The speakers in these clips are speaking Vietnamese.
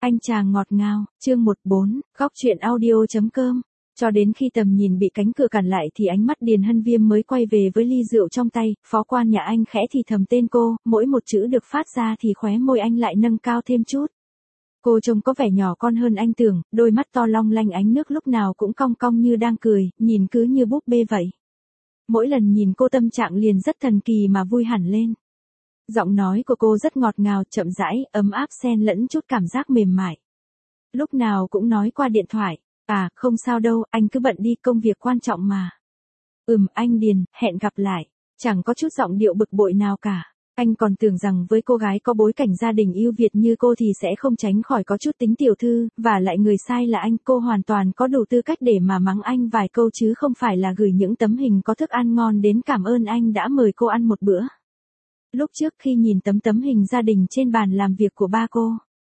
Anh chàng ngọt ngào, chương 14, góc truyện audio.com. Cho đến khi tầm nhìn bị cánh cửa cản lại thì ánh mắt Điền Hân Viêm mới quay về với ly rượu trong tay, phó quan nhà anh khẽ thì thầm tên cô, mỗi một chữ được phát ra thì khóe môi anh lại nâng cao thêm chút. Cô trông có vẻ nhỏ con hơn anh tưởng, đôi mắt to long lanh ánh nước lúc nào cũng cong cong như đang cười, nhìn cứ như búp bê vậy. Mỗi lần nhìn cô tâm trạng liền rất thần kỳ mà vui hẳn lên. Giọng nói của cô rất ngọt ngào, chậm rãi, ấm áp xen lẫn chút cảm giác mềm mại. Lúc nào cũng nói qua điện thoại, à, không sao đâu, anh cứ bận đi, công việc quan trọng mà. Anh Điền, hẹn gặp lại. Chẳng có chút giọng điệu bực bội nào cả. Anh còn tưởng rằng với cô gái có bối cảnh gia đình ưu việt như cô thì sẽ không tránh khỏi có chút tính tiểu thư, và lại người sai là anh, cô hoàn toàn có đủ tư cách để mà mắng anh vài câu chứ không phải là gửi những tấm hình có thức ăn ngon đến cảm ơn anh đã mời cô ăn một bữa. Lúc trước khi nhìn tấm hình gia đình trên bàn làm việc của ba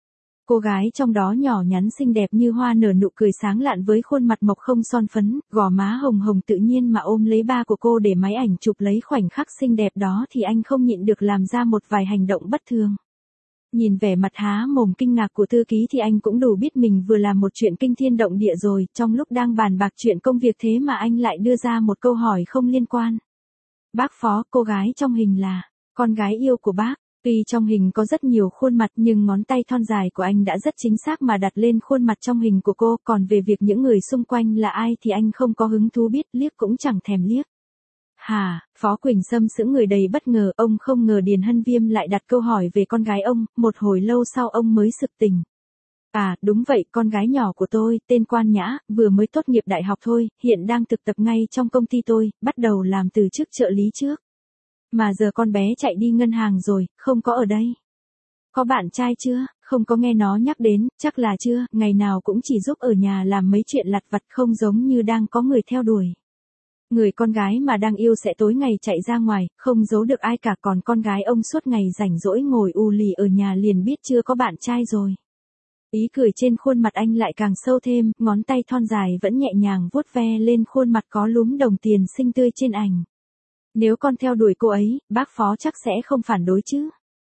cô gái trong đó nhỏ nhắn xinh đẹp như hoa nở nụ cười sáng lạn với khuôn mặt mộc không son phấn, gò má hồng hồng tự nhiên mà ôm lấy ba của cô để máy ảnh chụp lấy khoảnh khắc xinh đẹp đó thì anh không nhịn được làm ra một vài hành động bất thường. Nhìn vẻ mặt há mồm kinh ngạc của thư ký thì anh cũng đủ biết mình vừa làm một chuyện kinh thiên động địa rồi, trong lúc đang bàn bạc chuyện công việc thế mà anh lại đưa ra một câu hỏi không liên quan. Bác Phó, cô gái trong hình là con gái yêu của bác. Tuy trong hình có rất nhiều khuôn mặt nhưng ngón tay thon dài của anh đã rất chính xác mà đặt lên khuôn mặt trong hình của cô, còn về việc những người xung quanh là ai thì anh không có hứng thú biết, liếc cũng chẳng thèm liếc. Hà, Phó Quỳnh Sâm sững người đầy bất ngờ, ông không ngờ Điền Hân Viêm lại đặt câu hỏi về con gái ông, một hồi lâu sau ông mới sực tỉnh. À, đúng vậy, con gái nhỏ của tôi, tên Quan Nhã, vừa mới tốt nghiệp đại học thôi, hiện đang thực tập ngay trong công ty tôi, bắt đầu làm từ chức trợ lý trước. Mà giờ con bé chạy đi ngân hàng rồi, không có ở đây. Có bạn trai chưa? Không có nghe nó nhắc đến, chắc là chưa, ngày nào cũng chỉ giúp ở nhà làm mấy chuyện lặt vặt không giống như đang có người theo đuổi. Người con gái mà đang yêu sẽ tối ngày chạy ra ngoài, không giấu được ai cả, còn con gái ông suốt ngày rảnh rỗi ngồi u lì ở nhà liền biết chưa có bạn trai rồi. Ý cười trên khuôn mặt anh lại càng sâu thêm, ngón tay thon dài vẫn nhẹ nhàng vuốt ve lên khuôn mặt có lúm đồng tiền xinh tươi trên ảnh. Nếu con theo đuổi cô ấy, bác Phó chắc sẽ không phản đối chứ.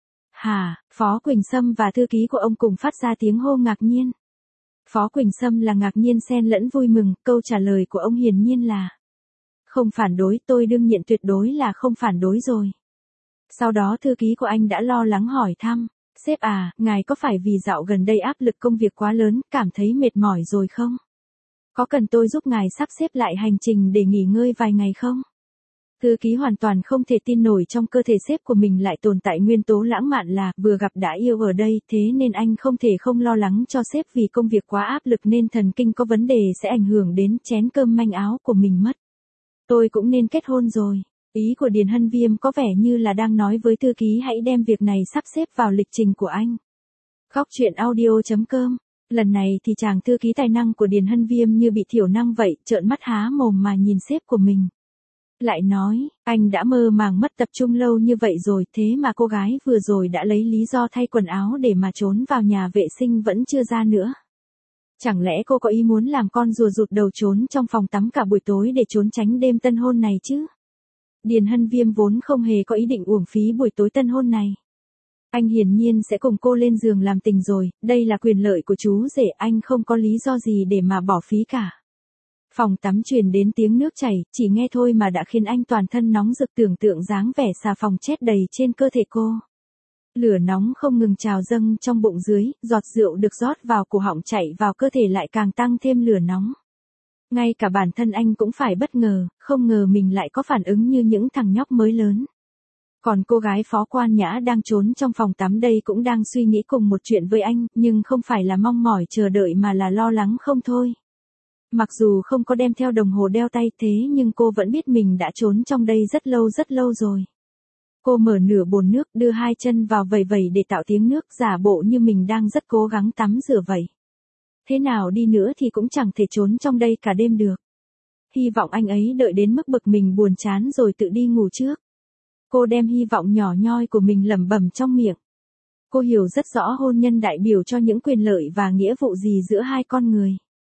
Hà, Phó Quỳnh Sâm và thư ký của ông cùng phát ra tiếng hô ngạc nhiên. Phó Quỳnh Sâm là ngạc nhiên xen lẫn vui mừng, câu trả lời của ông hiển nhiên là không phản đối, tôi đương nhiên tuyệt đối là không phản đối rồi. Sau đó thư ký của anh đã lo lắng hỏi thăm, sếp à, ngài có phải vì dạo gần đây áp lực công việc quá lớn, cảm thấy mệt mỏi rồi không? Có cần tôi giúp ngài sắp xếp lại hành trình để nghỉ ngơi vài ngày không? Thư ký hoàn toàn không thể tin nổi trong cơ thể sếp của mình lại tồn tại nguyên tố lãng mạn là vừa gặp đã yêu ở đây, thế nên anh không thể không lo lắng cho sếp vì công việc quá áp lực nên thần kinh có vấn đề sẽ ảnh hưởng đến chén cơm manh áo của mình mất. Tôi cũng nên kết hôn rồi. Ý của Điền Hân Viêm có vẻ như là đang nói với thư ký hãy đem việc này sắp xếp vào lịch trình của anh. Góc truyện audio.com. Lần này thì chàng thư ký tài năng của Điền Hân Viêm như bị thiểu năng vậy, trợn mắt há mồm mà nhìn sếp của mình. Lại nói, anh đã mơ màng mất tập trung lâu như vậy rồi, thế mà cô gái vừa rồi đã lấy lý do thay quần áo để mà trốn vào nhà vệ sinh vẫn chưa ra nữa. Chẳng lẽ cô có ý muốn làm con rùa rụt đầu trốn trong phòng tắm cả buổi tối để trốn tránh đêm tân hôn này chứ? Điền Hân Viêm vốn không hề có ý định uổng phí buổi tối tân hôn này. Anh hiển nhiên sẽ cùng cô lên giường làm tình rồi, đây là quyền lợi của chú rể, anh không có lý do gì để mà bỏ phí cả. Phòng tắm truyền đến tiếng nước chảy, chỉ nghe thôi mà đã khiến anh toàn thân nóng rực, tưởng tượng dáng vẻ xà phòng chết đầy trên cơ thể cô. Lửa nóng không ngừng trào dâng trong bụng dưới, giọt rượu được rót vào cổ họng chạy vào cơ thể lại càng tăng thêm lửa nóng. Ngay cả bản thân anh cũng phải bất ngờ, không ngờ mình lại có phản ứng như những thằng nhóc mới lớn. Còn cô gái Phó Quan Nhã đang trốn trong phòng tắm đây cũng đang suy nghĩ cùng một chuyện với anh, nhưng không phải là mong mỏi chờ đợi mà là lo lắng không thôi. Mặc dù không có đem theo đồng hồ đeo tay thế nhưng cô vẫn biết mình đã trốn trong đây rất lâu rồi. Cô mở nửa bồn nước, đưa hai chân vào vẩy vẩy để tạo tiếng nước, giả bộ như mình đang rất cố gắng tắm rửa vậy. Thế nào đi nữa thì cũng chẳng thể trốn trong đây cả đêm được. Hy vọng anh ấy đợi đến mức bực mình buồn chán rồi tự đi ngủ trước. Cô đem hy vọng nhỏ nhoi của mình lẩm bẩm trong miệng. Cô hiểu rất rõ hôn nhân đại biểu cho những quyền lợi và nghĩa vụ gì giữa hai con người.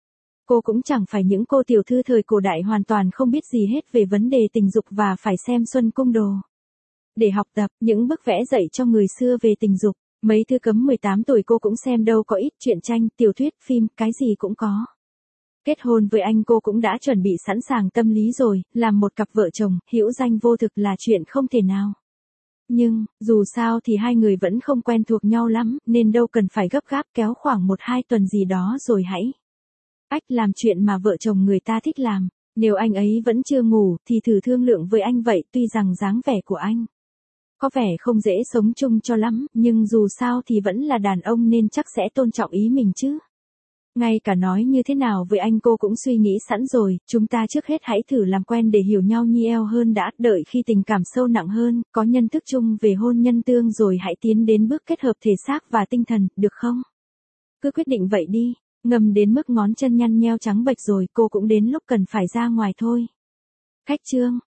Cô cũng chẳng phải những cô tiểu thư thời cổ đại hoàn toàn không biết gì hết về vấn đề tình dục và phải xem Xuân Cung Đồ để học tập những bức vẽ dạy cho người xưa về tình dục. Mấy thứ cấm 18 tuổi cô cũng xem đâu có ít, truyện tranh, tiểu thuyết, phim, cái gì cũng có. Kết hôn với anh cô cũng đã chuẩn bị sẵn sàng tâm lý rồi, làm một cặp vợ chồng, hữu danh vô thực là chuyện không thể nào. Nhưng, dù sao thì hai người vẫn không quen thuộc nhau lắm, nên đâu cần phải gấp gáp, kéo khoảng 1-2 tuần gì đó rồi hãy làm chuyện mà vợ chồng người ta thích làm. Nếu anh ấy vẫn chưa ngủ, thì thử thương lượng với anh vậy, tuy rằng dáng vẻ của anh có vẻ không dễ sống chung cho lắm, nhưng dù sao thì vẫn là đàn ông nên chắc sẽ tôn trọng ý mình chứ. Ngay cả nói như thế nào với anh cô cũng suy nghĩ sẵn rồi, chúng ta trước hết hãy thử làm quen để hiểu nhau nhiều hơn đã, đợi khi tình cảm sâu nặng hơn, có nhận thức chung về hôn nhân tương rồi hãy tiến đến bước kết hợp thể xác và tinh thần, được không? Cứ quyết định vậy đi, ngầm đến mức ngón chân nhăn nheo trắng bệch rồi, cô cũng đến lúc cần phải ra ngoài thôi. Khách Trương